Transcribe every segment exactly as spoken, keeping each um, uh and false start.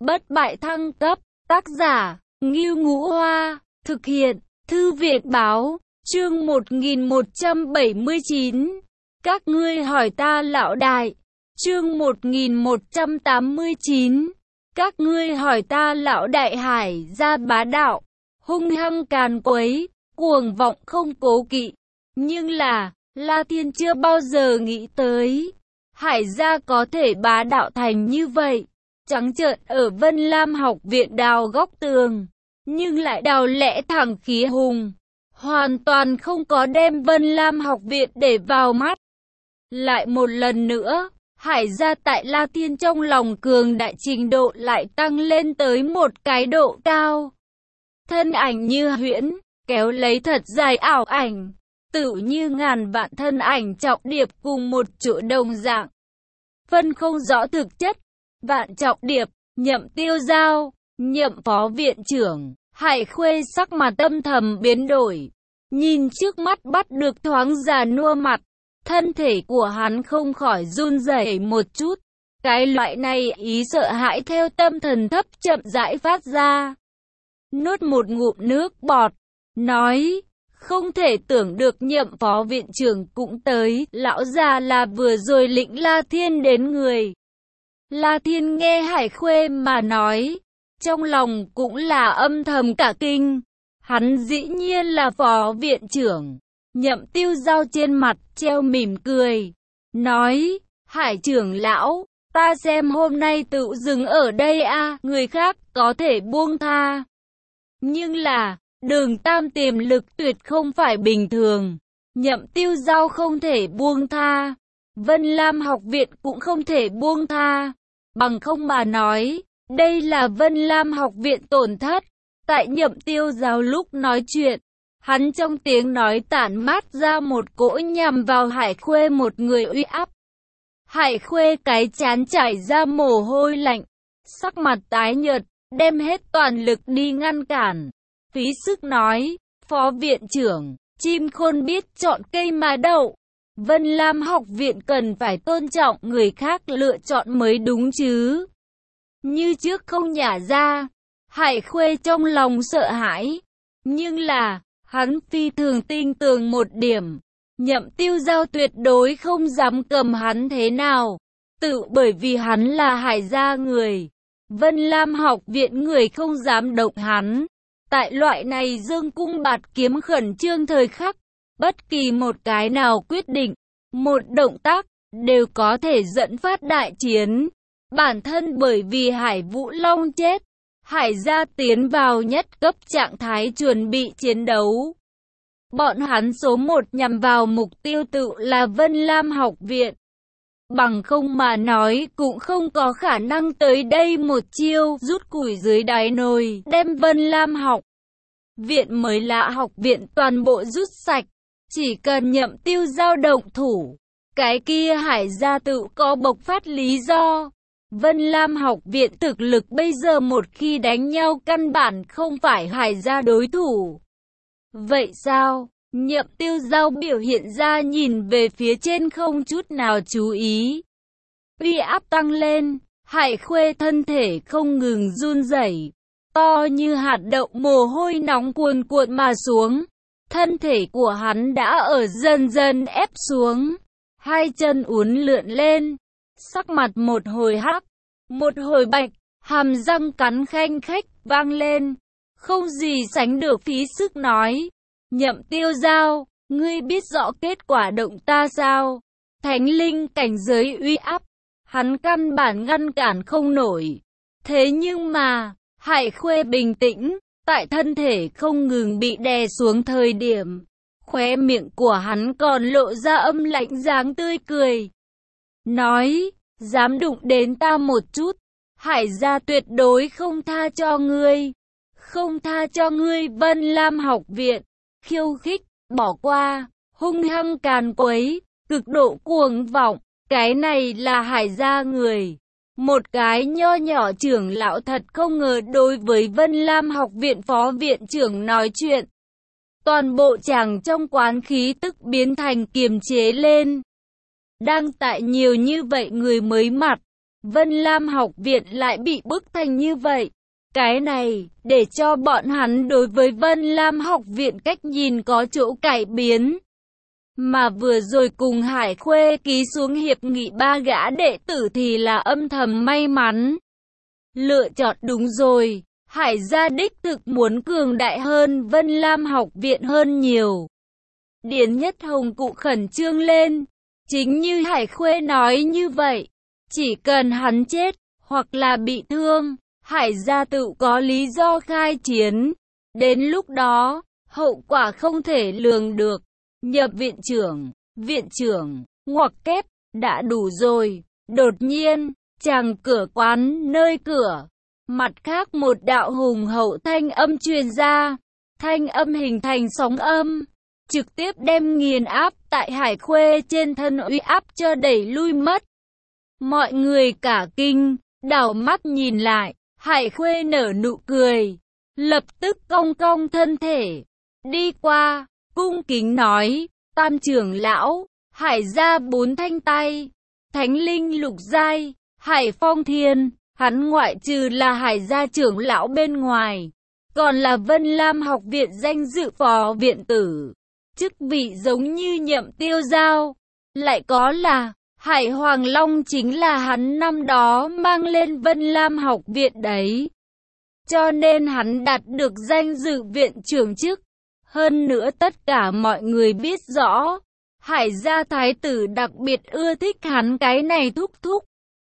bất bại thăng cấp, tác giả, Ngưu Ngũ Hoa, thực hiện, Thư viện Báo, chương một nghìn một trăm bảy mươi chín. Các ngươi hỏi ta lão đại, chương một nghìn một trăm tám mươi chín. Các ngươi hỏi ta lão đại Hải gia bá đạo, hung hăng càn quấy, cuồng vọng không cố kỵ. Nhưng là, La Thiên chưa bao giờ nghĩ tới, Hải gia có thể bá đạo thành như vậy. Trắng trợn ở Vân Lam học viện đào góc tường, nhưng lại đào lẽ thẳng khí hùng, hoàn toàn không có đem Vân Lam học viện để vào mắt. Lại một lần nữa, Hải gia tại La Thiên trong lòng cường đại trình độ lại tăng lên tới một cái độ cao. Thân ảnh như huyễn, kéo lấy thật dài ảo ảnh, tựu như ngàn vạn thân ảnh trọng điệp cùng một chỗ đồng dạng. Phân không rõ thực chất, vạn trọng điệp, Nhậm Tiêu Giao, Nhậm phó viện trưởng, Hải Khuê sắc mặt âm thầm biến đổi. Nhìn trước mắt bắt được thoáng già nua mặt, thân thể của hắn không khỏi run rẩy một chút. Cái loại này ý sợ hãi theo tâm thần thấp chậm rãi phát ra. Nuốt một ngụm nước bọt, nói, không thể tưởng được Nhậm phó viện trưởng cũng tới, lão già là vừa rồi lĩnh La Thiên đến người. La Thiên nghe Hải Khuê mà nói, trong lòng cũng là âm thầm cả kinh. Hắn dĩ nhiên là phó viện trưởng. Nhậm Tiêu Giao trên mặt treo mỉm cười, nói, Hải trưởng lão, ta xem hôm nay tự dừng ở đây a, người khác có thể buông tha. Nhưng là, Đường Tam tiềm lực tuyệt không phải bình thường. Nhậm Tiêu Giao không thể buông tha, Vân Lam học viện cũng không thể buông tha. Bằng không mà nói, đây là Vân Lam học viện tổn thất. Tại Nhậm Tiêu Giao lúc nói chuyện, hắn trong tiếng nói tản mát ra một cỗ nhằm vào Hải Khuê một người uy áp. Hải Khuê cái trán chảy ra mồ hôi lạnh, sắc mặt tái nhợt, đem hết toàn lực đi ngăn cản. Phí sức nói, phó viện trưởng, chim khôn biết chọn cây mà đậu. Vân Lam học viện cần phải tôn trọng người khác lựa chọn mới đúng chứ. Như trước không nhả ra, Hải Khuê trong lòng sợ hãi. Nhưng là, hắn phi thường tin tưởng một điểm. Nhậm Tiêu Giao tuyệt đối không dám cầm hắn thế nào. Tự bởi vì hắn là Hải gia người. Vân Lam học viện người không dám động hắn. Tại loại này dương cung bạt kiếm khẩn trương thời khắc, bất kỳ một cái nào quyết định, một động tác, đều có thể dẫn phát đại chiến. Bản thân bởi vì Hải Vũ Long chết, Hải gia tiến vào nhất cấp trạng thái chuẩn bị chiến đấu. Bọn hắn số một nhằm vào mục tiêu tự là Vân Lam học viện. Bằng không mà nói cũng không có khả năng tới đây một chiêu rút củi dưới đáy nồi, đem Vân Lam học viện mới lạ học viện toàn bộ rút sạch. Chỉ cần Nhậm Tiêu Giao động thủ, cái kia Hải gia tự có bộc phát lý do. Vân Lam học viện thực lực bây giờ một khi đánh nhau căn bản không phải Hải gia đối thủ. Vậy sao? Nhậm Tiêu Giao biểu hiện ra nhìn về phía trên không chút nào chú ý. Uy áp tăng lên, Hải Khuê thân thể không ngừng run rẩy, to như hạt đậu mồ hôi nóng cuồn cuộn mà xuống. Thân thể của hắn đã ở dần dần ép xuống, hai chân uốn lượn lên, sắc mặt một hồi hắc, một hồi bạch, hàm răng cắn khanh khách vang lên, không gì sánh được phí sức nói. Nhậm Tiêu Giao, ngươi biết rõ kết quả động ta sao? Thánh linh cảnh giới uy áp, hắn căn bản ngăn cản không nổi. Thế nhưng mà, Hải Khuê bình tĩnh, tại thân thể không ngừng bị đè xuống thời điểm, khóe miệng của hắn còn lộ ra âm lạnh dáng tươi cười. Nói, dám đụng đến ta một chút, Hải gia tuyệt đối không tha cho ngươi. Không tha cho ngươi Vân Lam học viện. Khiêu khích, bỏ qua, hung hăng càn quấy, cực độ cuồng vọng, cái này là Hải gia người. Một cái nho nhỏ trưởng lão thật không ngờ đối với Vân Lam học viện phó viện trưởng nói chuyện. Toàn bộ chàng trong quán khí tức biến thành kiềm chế lên. Đang tại nhiều như vậy người mới mặt, Vân Lam học viện lại bị bức thành như vậy. Cái này, để cho bọn hắn đối với Vân Lam học viện cách nhìn có chỗ cải biến. Mà vừa rồi cùng Hải Khuê ký xuống hiệp nghị ba gã đệ tử thì là âm thầm may mắn. Lựa chọn đúng rồi, Hải gia đích thực muốn cường đại hơn Vân Lam học viện hơn nhiều. Điền Nhất Hồng cụ khẩn trương lên, chính như Hải Khuê nói như vậy, chỉ cần hắn chết, hoặc là bị thương, Hải gia tự có lý do khai chiến. Đến lúc đó, hậu quả không thể lường được. Nhập viện trưởng, viện trưởng, ngoặc kép, đã đủ rồi. Đột nhiên, chàng cửa quán nơi cửa. Mặt khác một đạo hùng hậu thanh âm truyền ra. Thanh âm hình thành sóng âm, trực tiếp đem nghiền áp tại Hải Khuê trên thân uy áp cho đẩy lui mất. Mọi người cả kinh, đảo mắt nhìn lại, Hải Khuê nở nụ cười, lập tức cong cong thân thể, đi qua, cung kính nói, Tam trưởng lão, Hải gia bốn thanh tay, Thánh linh lục giai, Hải Phong Thiên, hắn ngoại trừ là Hải gia trưởng lão bên ngoài, còn là Vân Lam học viện danh dự phó viện tử, chức vị giống như Nhậm Tiêu Giao, lại có là Hải Hoàng Long chính là hắn năm đó mang lên Vân Lam học viện đấy. Cho nên hắn đạt được danh dự viện trưởng chức. Hơn nữa tất cả mọi người biết rõ, Hải gia thái tử đặc biệt ưa thích hắn cái này thúc thúc.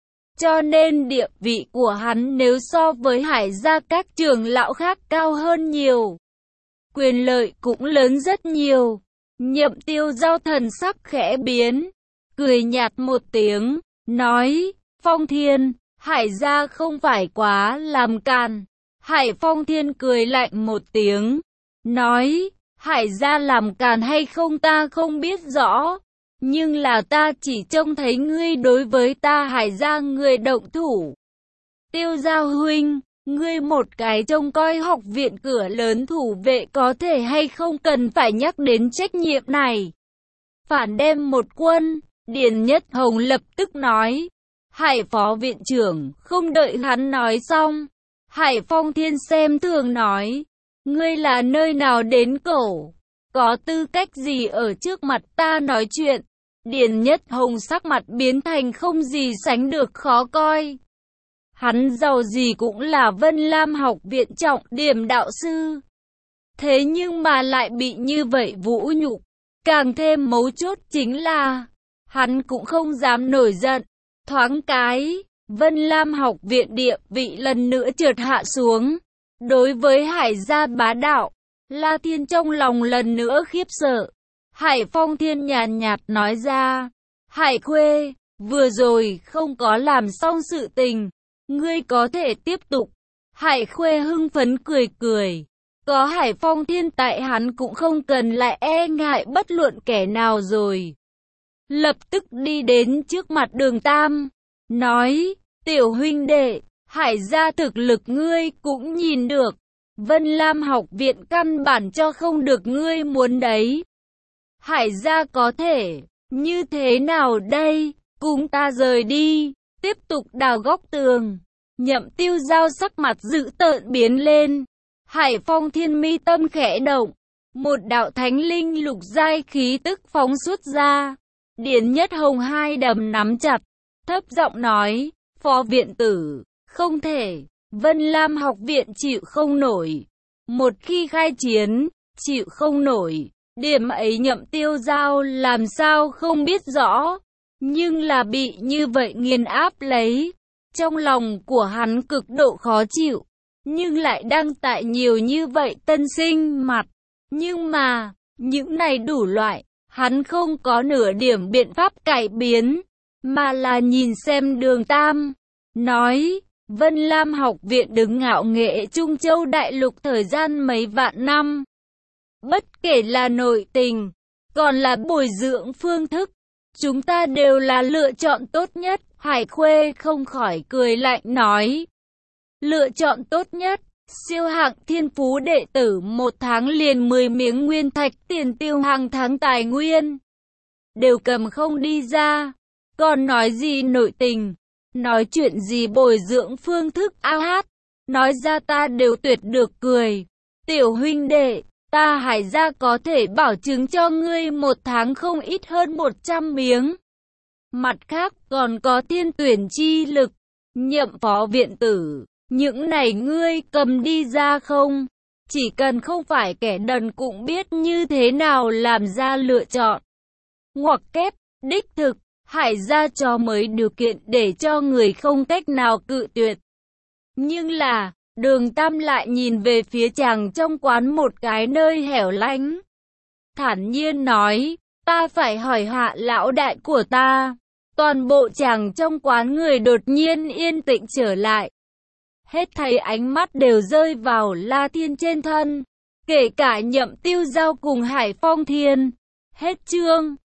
Cho nên địa vị của hắn nếu so với Hải gia các trưởng lão khác cao hơn nhiều. Quyền lợi cũng lớn rất nhiều. Nhậm Tiêu Giao thần sắc khẽ biến, cười nhạt một tiếng, nói, Phong Thiên, Hải gia không phải quá làm càn. Hải Phong Thiên cười lạnh một tiếng, nói, Hải gia làm càn hay không ta không biết rõ, nhưng là ta chỉ trông thấy ngươi đối với ta Hải gia người động thủ. Tiêu Giao huynh, ngươi một cái trông coi học viện cửa lớn thủ vệ có thể hay không cần phải nhắc đến trách nhiệm này. Phản đem một quân, Điền Nhất Hồng lập tức nói. Hải phó viện trưởng, không đợi hắn nói xong. Hải Phong Thiên xem thường nói. Ngươi là nơi nào đến cổ? Có tư cách gì ở trước mặt ta nói chuyện? Điền Nhất Hồng sắc mặt biến thành không gì sánh được khó coi. Hắn giàu gì cũng là Vân Lam học viện trọng điểm đạo sư. Thế nhưng mà lại bị như vậy vũ nhục. Càng thêm mấu chốt chính là, hắn cũng không dám nổi giận. Thoáng cái, Vân Lam học viện địa vị lần nữa trượt hạ xuống. Đối với Hải gia bá đạo, La Thiên trong lòng lần nữa khiếp sợ. Hải Phong Thiên nhàn nhạt nói ra, Hải Khuê, vừa rồi không có làm xong sự tình, ngươi có thể tiếp tục. Hải Khuê hưng phấn cười cười, có Hải Phong Thiên tại hắn cũng không cần lại e ngại bất luận kẻ nào rồi. Lập tức đi đến trước mặt Đường Tam, nói, tiểu huynh đệ, Hải gia thực lực ngươi cũng nhìn được, Vân Lam học viện căn bản cho không được ngươi muốn đấy. Hải gia có thể, như thế nào đây, cùng ta rời đi, tiếp tục đào góc tường. Nhậm Tiêu Giao sắc mặt dữ tợn biến lên, Hải Phong Thiên mi tâm khẽ động, một đạo thánh linh lục giai khí tức phóng xuất ra. Điền Nhất Hồng hai đầm nắm chặt, thấp giọng nói, phó viện tử, không thể, Vân Lam học viện chịu không nổi. Một khi khai chiến, chịu không nổi, điểm ấy Nhậm Tiêu Giao làm sao không biết rõ, nhưng là bị như vậy nghiền áp lấy. Trong lòng của hắn cực độ khó chịu, nhưng lại đang tại nhiều như vậy tân sinh mặt. Nhưng mà, những này đủ loại, hắn không có nửa điểm biện pháp cải biến, mà là nhìn xem Đường Tam, nói, Vân Lam học viện đứng ngạo nghệ Trung Châu Đại Lục thời gian mấy vạn năm. Bất kể là nội tình, còn là bồi dưỡng phương thức, chúng ta đều là lựa chọn tốt nhất. Hải Khuê không khỏi cười lạnh nói, lựa chọn tốt nhất, siêu hạng thiên phú đệ tử một tháng liền mười miếng nguyên thạch tiền tiêu hàng tháng tài nguyên, đều cầm không đi ra, còn nói gì nội tình, Nói chuyện gì bồi dưỡng phương thức a hát, nói ra ta đều tuyệt được cười. Tiểu huynh đệ, ta Hải gia có thể bảo chứng cho ngươi một tháng không ít hơn một trăm miếng. Mặt khác còn có tiên tuyển chi lực, nhậm phó viện tử, những này ngươi cầm đi ra không? Chỉ cần không phải kẻ đần cũng biết như thế nào làm ra lựa chọn. Ngoặc kép, đích thực, Hải gia cho mới điều kiện để cho người không cách nào cự tuyệt. Nhưng là, Đường Tam lại nhìn về phía chàng trong quán một cái nơi hẻo lánh. Thản nhiên nói, ta phải hỏi hạ lão đại của ta. Toàn bộ chàng trong quán người đột nhiên yên tĩnh trở lại. Hết thảy ánh mắt đều rơi vào La Thiên trên thân, kể cả Nhậm Tiêu Giao cùng Hải Phong Thiên. Hết chương.